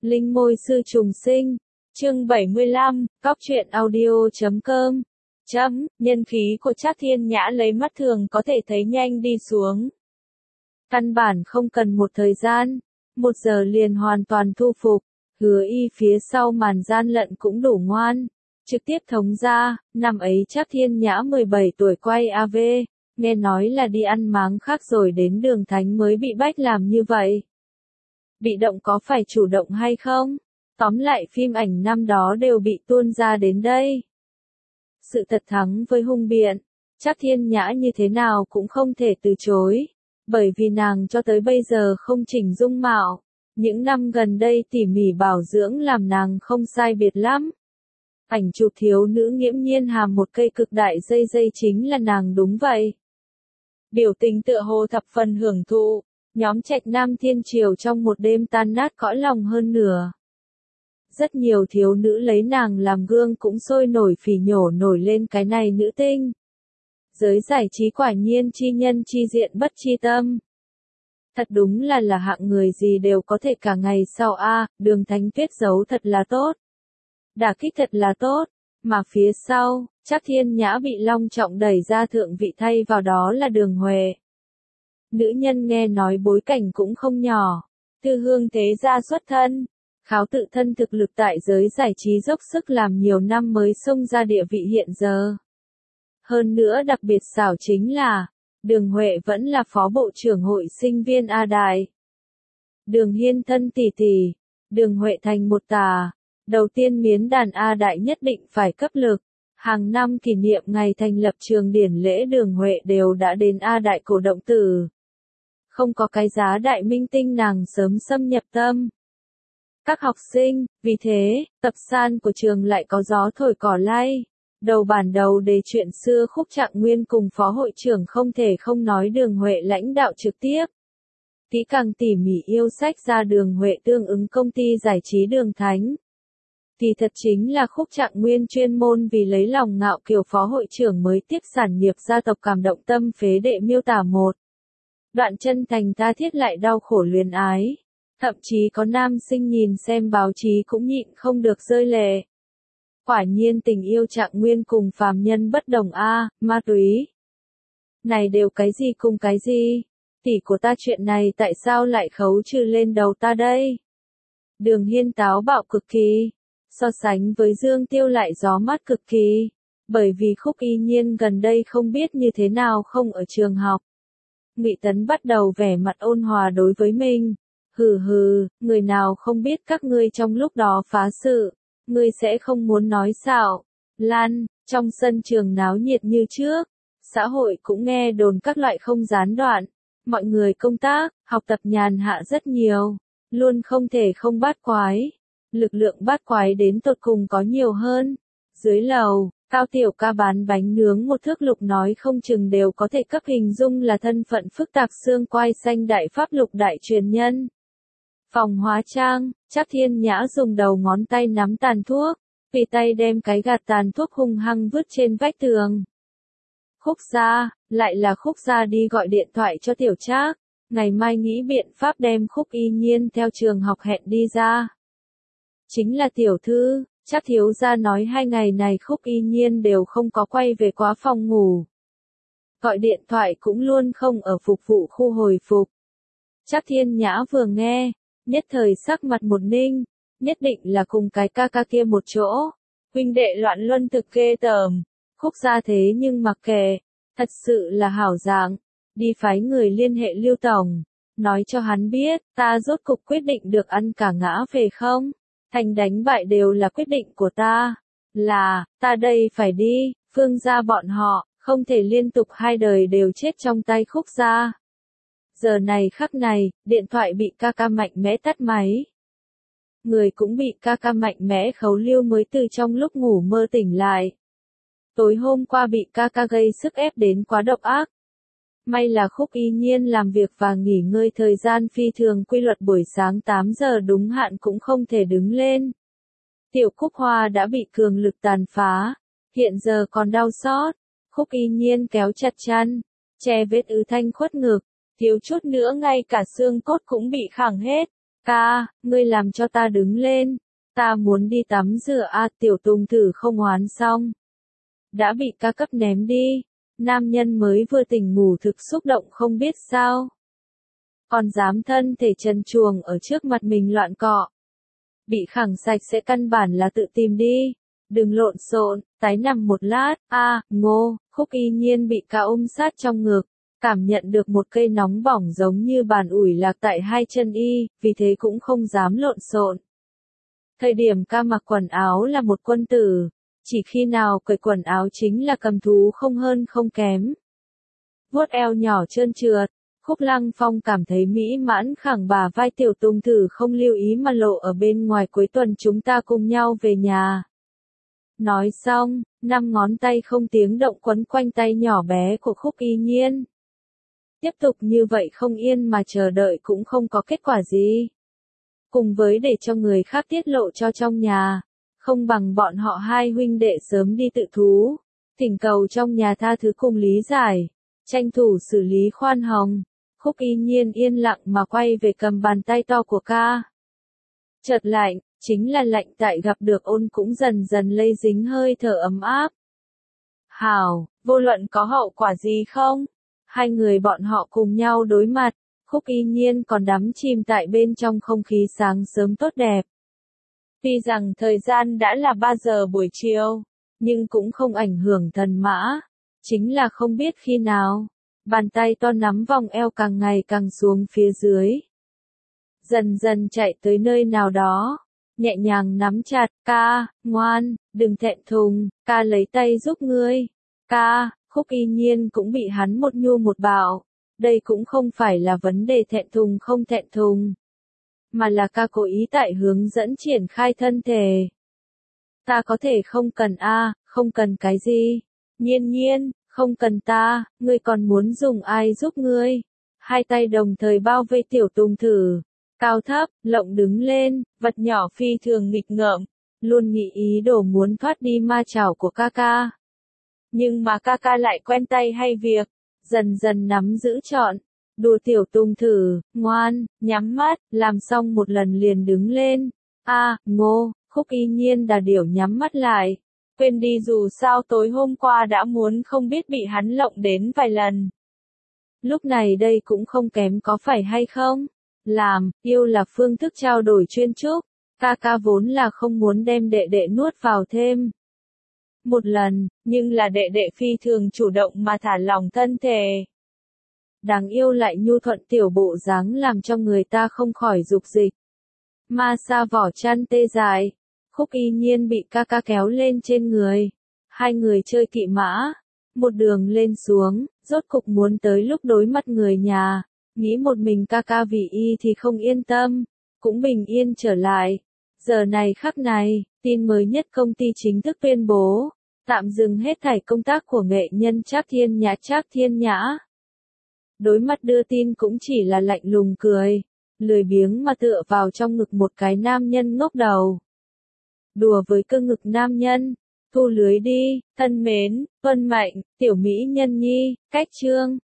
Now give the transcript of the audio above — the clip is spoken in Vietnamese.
Linh môi sư trùng sinh. Chương 75, Góc truyện audio.com. Nhân khí của Trác Thiên Nhã lấy mắt thường có thể thấy nhanh đi xuống. Căn bản không cần một thời gian, 1 giờ liền hoàn toàn thu phục. Hứa Y phía sau màn gian lận cũng đủ ngoan. Trực tiếp thống ra, năm ấy Trác Thiên Nhã 17 tuổi quay AV, nghe nói là đi ăn máng khác rồi đến Đường Thánh mới bị bách làm như vậy. Bị động có phải chủ động hay không? Tóm lại phim ảnh năm đó đều bị tuôn ra đến đây. Sự thật thắng với hung biện, Trác Thiên Nhã như thế nào cũng không thể từ chối, bởi vì nàng cho tới bây giờ không chỉnh dung mạo. Những năm gần đây tỉ mỉ bảo dưỡng làm nàng không sai biệt lắm. Ảnh chụp thiếu nữ nghiễm nhiên hàm một cây cực đại dây chính là nàng đúng vậy. Biểu tình tựa hồ thập phần hưởng thụ, nhóm Trạch Nam Thiên Triều trong một đêm tan nát cõi lòng hơn nửa. Rất nhiều thiếu nữ lấy nàng làm gương cũng sôi nổi phỉ nhổ nổi lên cái này nữ tinh. Giới giải trí quả nhiên chi nhân chi diện bất chi tâm. Thật đúng là hạng người gì đều có thể cả ngày sau Đường Thánh Tuyết giấu thật là tốt. Đả kích thật là tốt, mà phía sau, Trác Thiên Nhã bị long trọng đẩy ra thượng vị thay vào đó là Đường Huệ. Nữ nhân nghe nói bối cảnh cũng không nhỏ, Thư Hương thế gia xuất thân, kháo tự thân thực lực tại giới giải trí dốc sức làm nhiều năm mới xông ra địa vị hiện giờ. Hơn nữa đặc biệt xảo chính là, Đường Huệ vẫn là phó bộ trưởng hội sinh viên A Đại. Đường Hiên thân tỷ tỷ, Đường Huệ thành một tà. Đầu tiên miến đàn A Đại nhất định phải cấp lực. Hàng năm kỷ niệm ngày thành lập trường điển lễ Đường Huệ đều đã đến A Đại cổ động tử. Không có cái giá đại minh tinh nàng sớm xâm nhập tâm. Các học sinh, vì thế, tập san của trường lại có gió thổi cỏ lay. Đầu bản đầu đề chuyện xưa Khúc Trạng Nguyên cùng phó hội trưởng không thể không nói Đường Huệ lãnh đạo trực tiếp. Kỹ càng tỉ mỉ yêu sách ra Đường Huệ tương ứng công ty giải trí Đường Thánh. Thì thật chính là Khúc Trạng Nguyên chuyên môn vì lấy lòng ngạo kiều phó hội trưởng mới tiếp sản nghiệp gia tộc cảm động tâm phế đệ miêu tả một đoạn chân thành tha thiết lại đau khổ luyến ái. Thậm chí có nam sinh nhìn xem báo chí cũng nhịn không được rơi lệ. Quả nhiên tình yêu Trạng Nguyên cùng phàm nhân bất đồng ma túy. Này đều cái gì cùng cái gì? Tỷ của ta chuyện này tại sao lại khấu trừ lên đầu ta đây? Đường Hiên táo bạo cực kỳ. So sánh với Dương Tiêu lại gió mát cực kỳ, bởi vì Khúc Y Nhiên gần đây không biết như thế nào không ở trường học. Ngụy Tấn bắt đầu vẻ mặt ôn hòa đối với mình. Hừ, người nào không biết các ngươi trong lúc đó phá sự, ngươi sẽ không muốn nói xạo. Lan, trong sân trường náo nhiệt như trước, xã hội cũng nghe đồn các loại không gián đoạn, mọi người công tác, học tập nhàn hạ rất nhiều, luôn không thể không bát quái. Lực lượng bát quái đến tột cùng có nhiều hơn. Dưới lầu, Cao Tiểu Ca bán bánh nướng một thước lục nói không chừng đều có thể cấp hình dung là thân phận phức tạp xương quai xanh đại pháp lục đại truyền nhân. Phòng hóa trang, Trác Thiên Nhã dùng đầu ngón tay nắm tàn thuốc, tùy tay đem cái gạt tàn thuốc hung hăng vứt trên vách tường. Khúc gia, lại là Khúc gia đi gọi điện thoại cho Tiểu Trác, ngày mai nghĩ biện pháp đem Khúc Y Nhiên theo trường học hẹn đi ra. Chính là tiểu thư, Trác thiếu gia nói 2 ngày này Khúc Y Nhiên đều không có quay về quá phòng ngủ. Gọi điện thoại cũng luôn không ở phục vụ khu hồi phục. Trác Thiên Nhã vừa nghe, nhất thời sắc mặt một ninh, nhất định là cùng cái ca ca kia một chỗ. Huynh đệ loạn luân thực ghê tởm, Khúc gia thế nhưng mặc kệ, thật sự là hảo dạng, đi phái người liên hệ Lưu tổng, nói cho hắn biết, ta rốt cục quyết định được ăn cả ngã về không? Thành đánh bại đều là quyết định của ta. Là, ta đây phải đi, Phương gia bọn họ, không thể liên tục 2 đời đều chết trong tay Khúc gia. Giờ này khắc này, điện thoại bị ca ca mạnh mẽ tắt máy. Người cũng bị ca ca mạnh mẽ khấu Lưu mới từ trong lúc ngủ mơ tỉnh lại. Tối hôm qua bị ca ca gây sức ép đến quá độc ác. May là Khúc Y Nhiên làm việc và nghỉ ngơi thời gian phi thường quy luật buổi sáng 8 giờ đúng hạn cũng không thể đứng lên. Tiểu Cúc Hoa đã bị cường lực tàn phá, hiện giờ còn đau xót. Khúc Y Nhiên kéo chặt chăn, che vết ứ thanh khuất ngực, thiếu chút nữa ngay cả xương cốt cũng bị khẳng hết. Ca, ngươi làm cho ta đứng lên. Ta muốn đi tắm rửa Tiểu Tùng Tử không oán xong. Đã bị ca cấp ném đi. Nam nhân mới vừa tỉnh ngủ thực xúc động không biết sao. Còn dám thân thể trần truồng ở trước mặt mình loạn cọ. Bị khẳng sạch sẽ căn bản là tự tìm đi. Đừng lộn xộn, tái nằm một lát. Ngô, Khúc Y Nhiên bị ca ôm sát trong ngực. Cảm nhận được một cây nóng bỏng giống như bàn ủi lạc tại hai chân y, vì thế cũng không dám lộn xộn. Thời điểm ca mặc quần áo là một quân tử, chỉ khi nào cởi quần áo chính là cầm thú không hơn không kém. Vuốt eo nhỏ trơn trượt, Khúc Lăng Phong cảm thấy mỹ mãn khẳng bả vai Tiểu Tùng Tử không lưu ý mà lộ ở bên ngoài, cuối tuần chúng ta cùng nhau về nhà. Nói xong, 5 ngón tay không tiếng động quấn quanh tay nhỏ bé của Khúc Y Nhiên. Tiếp tục như vậy không yên mà chờ đợi cũng không có kết quả gì. Cùng với để cho người khác tiết lộ cho trong nhà, không bằng bọn họ hai huynh đệ sớm đi tự thú, thỉnh cầu trong nhà tha thứ cùng lý giải, tranh thủ xử lý khoan hồng. Khúc Y Nhiên yên lặng mà quay về cầm bàn tay to của ca. Chợt lạnh, chính là lạnh tại gặp được ôn cũng dần dần lây dính hơi thở ấm áp. Hảo, vô luận có hậu quả gì không? Hai người bọn họ cùng nhau đối mặt, Khúc Y Nhiên còn đắm chìm tại bên trong không khí sáng sớm tốt đẹp. Tuy rằng thời gian đã là 3 giờ buổi chiều, nhưng cũng không ảnh hưởng thần mã, chính là không biết khi nào, bàn tay to nắm vòng eo càng ngày càng xuống phía dưới. Dần dần chạy tới nơi nào đó, nhẹ nhàng nắm chặt, ca, ngoan, đừng thẹn thùng, ca lấy tay giúp ngươi, ca. Khúc Y Nhiên cũng bị hắn một nhu một bảo, đây cũng không phải là vấn đề thẹn thùng không thẹn thùng, mà là ca cố ý tại hướng dẫn triển khai thân thể. Ta có thể không cần không cần cái gì, Nhiên Nhiên, không cần ta, ngươi còn muốn dùng ai giúp ngươi. Hai tay đồng thời bao vây Tiểu Tùng Tử, cao thấp, lộng đứng lên, vật nhỏ phi thường nghịch ngợm, luôn nghĩ ý đồ muốn thoát đi ma chảo của ca ca. Nhưng mà ca ca lại quen tay hay việc, dần dần nắm giữ trọn, đùa Tiểu Tùng Tử, ngoan, nhắm mắt, làm xong một lần liền đứng lên. Ngô, Khúc Y Nhiên đà điểu nhắm mắt lại, quên đi dù sao tối hôm qua đã muốn không biết bị hắn lộng đến vài lần. Lúc này đây cũng không kém có phải hay không? Yêu là phương thức trao đổi chuyên trúc, ca ca vốn là không muốn đem đệ đệ nuốt vào thêm một lần, nhưng là đệ đệ phi thường chủ động mà thả lỏng thân thể. Đáng yêu lại nhu thuận tiểu bộ dáng làm cho người ta không khỏi dục dịch. Ma sa vỏ chăn tê dại, Khúc Y Nhiên bị ca ca kéo lên trên người. Hai người chơi kỵ mã, một đường lên xuống, rốt cục muốn tới lúc đối mặt người nhà. Nghĩ một mình ca ca vì y thì không yên tâm, cũng bình yên trở lại. Giờ này khắc này, tin mới nhất công ty chính thức tuyên bố, tạm dừng hết thảy công tác của nghệ nhân Trác Thiên Nhã. Đối mặt đưa tin cũng chỉ là lạnh lùng cười, lười biếng mà tựa vào trong ngực một cái nam nhân ngốc đầu. Đùa với cơ ngực nam nhân, thu lưới đi, thân mến, tuân mệnh, tiểu mỹ nhân nhi, cách chương.